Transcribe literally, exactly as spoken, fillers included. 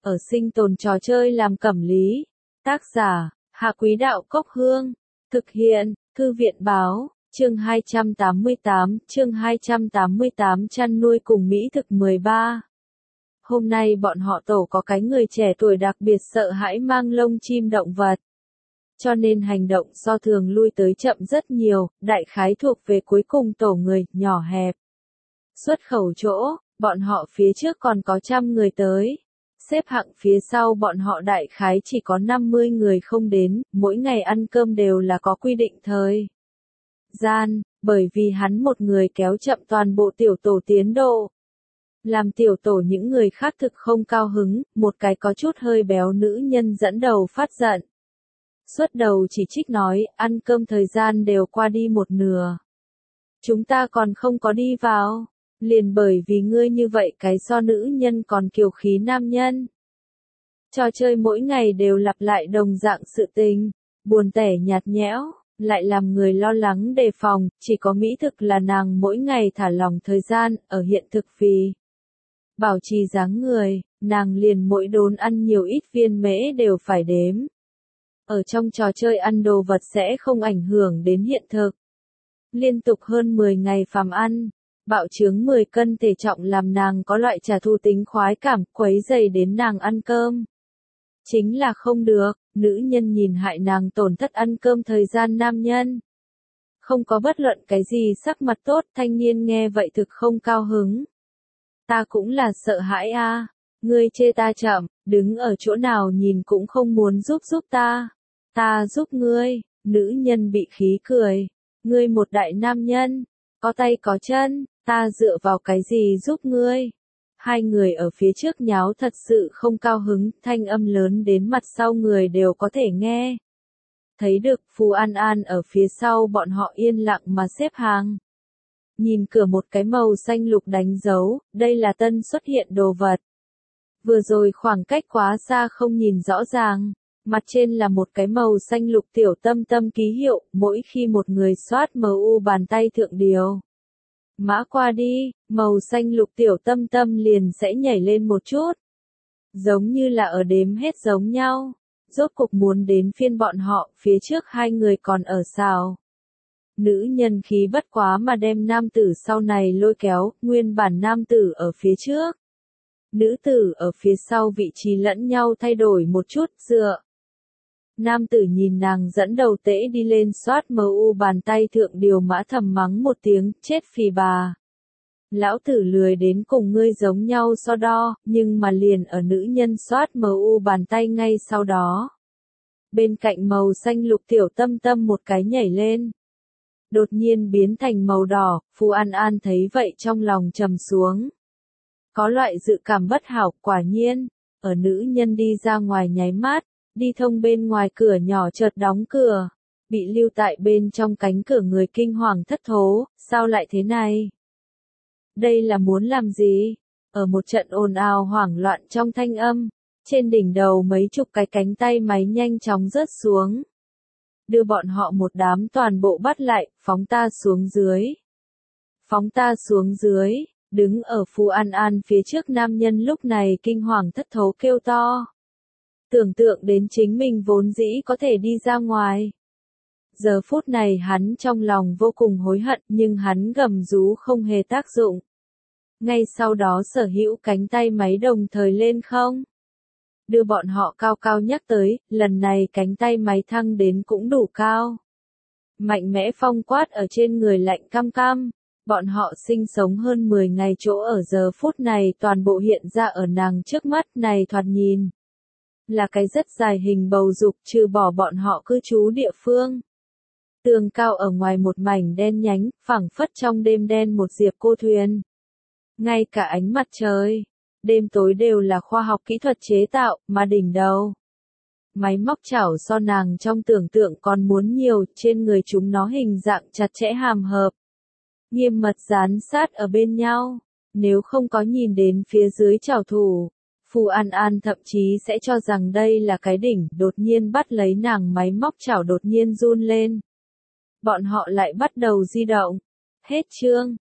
ở sinh tồn trò chơi làm cẩm lý. Tác giả, Hạ Quý Đạo Cốc Hương. Thực hiện, Thư viện Báo, chương hai trăm tám mươi tám, chương hai trăm tám mươi tám chăn nuôi cùng mỹ thực mười ba. Hôm nay bọn họ tổ có cái người trẻ tuổi đặc biệt sợ hãi mang lông chim động vật. Cho nên hành động so thường lui tới chậm rất nhiều, đại khái thuộc về cuối cùng tổ người, nhỏ hẹp. Xuất khẩu chỗ, bọn họ phía trước còn có trăm người tới. Xếp hạng phía sau bọn họ đại khái chỉ có năm mươi người không đến, mỗi ngày ăn cơm đều là có quy định thời gian, bởi vì hắn một người kéo chậm toàn bộ tiểu tổ tiến độ. Làm tiểu tổ những người khác thực không cao hứng, một cái có chút hơi béo nữ nhân dẫn đầu phát giận. Xuất đầu chỉ trích nói, ăn cơm thời gian đều qua đi một nửa. Chúng ta còn không có đi vào. Liền bởi vì ngươi như vậy cái so nữ nhân còn kiều khí nam nhân. Trò chơi mỗi ngày đều lặp lại đồng dạng sự tình, buồn tẻ nhạt nhẽo, lại làm người lo lắng đề phòng, chỉ có mỹ thực là nàng mỗi ngày thả lỏng thời gian, ở hiện thực vì bảo trì dáng người, nàng liền mỗi đốn ăn nhiều ít viên mễ đều phải đếm. Ở trong trò chơi ăn đồ vật sẽ không ảnh hưởng đến hiện thực. Liên tục hơn mười ngày phàm ăn. Bạo chướng mười cân thể trọng làm nàng có loại trả thù tính khoái cảm, quấy dày đến nàng ăn cơm. Chính là không được, nữ nhân nhìn hại nàng tổn thất ăn cơm thời gian nam nhân. Không có bất luận cái gì sắc mặt tốt, thanh niên nghe vậy thực không cao hứng. Ta cũng là sợ hãi a, à. Ngươi chê ta chậm, đứng ở chỗ nào nhìn cũng không muốn giúp giúp ta. Ta giúp ngươi, nữ nhân bị khí cười. Ngươi một đại nam nhân, có tay có chân. Ta dựa vào cái gì giúp ngươi? Hai người ở phía trước nháo thật sự không cao hứng, thanh âm lớn đến mặt sau người đều có thể nghe. Thấy được Phù An An ở phía sau bọn họ yên lặng mà xếp hàng. Nhìn cửa một cái màu xanh lục đánh dấu, đây là tân xuất hiện đồ vật. Vừa rồi khoảng cách quá xa không nhìn rõ ràng. Mặt trên là một cái màu xanh lục tiểu tâm tâm ký hiệu, mỗi khi một người soát em u bàn tay thượng điều. Mã qua đi, màu xanh lục tiểu tâm tâm liền sẽ nhảy lên một chút. Giống như là ở đếm hết giống nhau. Rốt cục muốn đến phiên bọn họ, phía trước hai người còn ở xào. Nữ nhân khí bất quá mà đem nam tử sau này lôi kéo, nguyên bản nam tử ở phía trước. Nữ tử ở phía sau vị trí lẫn nhau thay đổi một chút, dựa. Nam tử nhìn nàng dẫn đầu tễ đi lên soát em u bàn tay thượng điều mã thầm mắng một tiếng, chết phì bà. Lão tử lười đến cùng ngươi giống nhau so đo, nhưng mà liền ở nữ nhân soát em u bàn tay ngay sau đó. Bên cạnh màu xanh lục tiểu tâm tâm một cái nhảy lên. Đột nhiên biến thành màu đỏ, Phù An An thấy vậy trong lòng trầm xuống. Có loại dự cảm bất hảo, quả nhiên, ở nữ nhân đi ra ngoài nháy mắt. Đi thông bên ngoài cửa nhỏ chợt đóng cửa, bị lưu tại bên trong cánh cửa người kinh hoàng thất thố, sao lại thế này? Đây là muốn làm gì? Ở một trận ồn ào hoảng loạn trong thanh âm, trên đỉnh đầu mấy chục cái cánh tay máy nhanh chóng rớt xuống. Đưa bọn họ một đám toàn bộ bắt lại, phóng ta xuống dưới. Phóng ta xuống dưới, đứng ở Phù An An phía trước nam nhân lúc này kinh hoàng thất thố kêu to. Tưởng tượng đến chính mình vốn dĩ có thể đi ra ngoài. Giờ phút này hắn trong lòng vô cùng hối hận nhưng hắn gầm rú không hề tác dụng. Ngay sau đó sở hữu cánh tay máy đồng thời lên không. Đưa bọn họ cao cao nhắc tới, lần này cánh tay máy thăng đến cũng đủ cao. Mạnh mẽ phong quát ở trên người lạnh cam cam. Bọn họ sinh sống hơn mười ngày chỗ ở giờ phút này toàn bộ hiện ra ở nàng trước mắt này thoạt nhìn. Là cái rất dài hình bầu dục trừ bỏ bọn họ cư trú địa phương. Tường cao ở ngoài một mảnh đen nhánh, phẳng phất trong đêm đen một diệp cô thuyền. Ngay cả ánh mặt trời, đêm tối đều là khoa học kỹ thuật chế tạo, mà đỉnh đầu. Máy móc chảo so nàng trong tưởng tượng còn muốn nhiều, trên người chúng nó hình dạng chặt chẽ hàm hợp. Nghiêm mật dán sát ở bên nhau, nếu không có nhìn đến phía dưới chảo thủ. Phù An An thậm chí sẽ cho rằng đây là cái đỉnh, đột nhiên bắt lấy nàng máy móc chảo đột nhiên run lên. Bọn họ lại bắt đầu di động. Hết chương.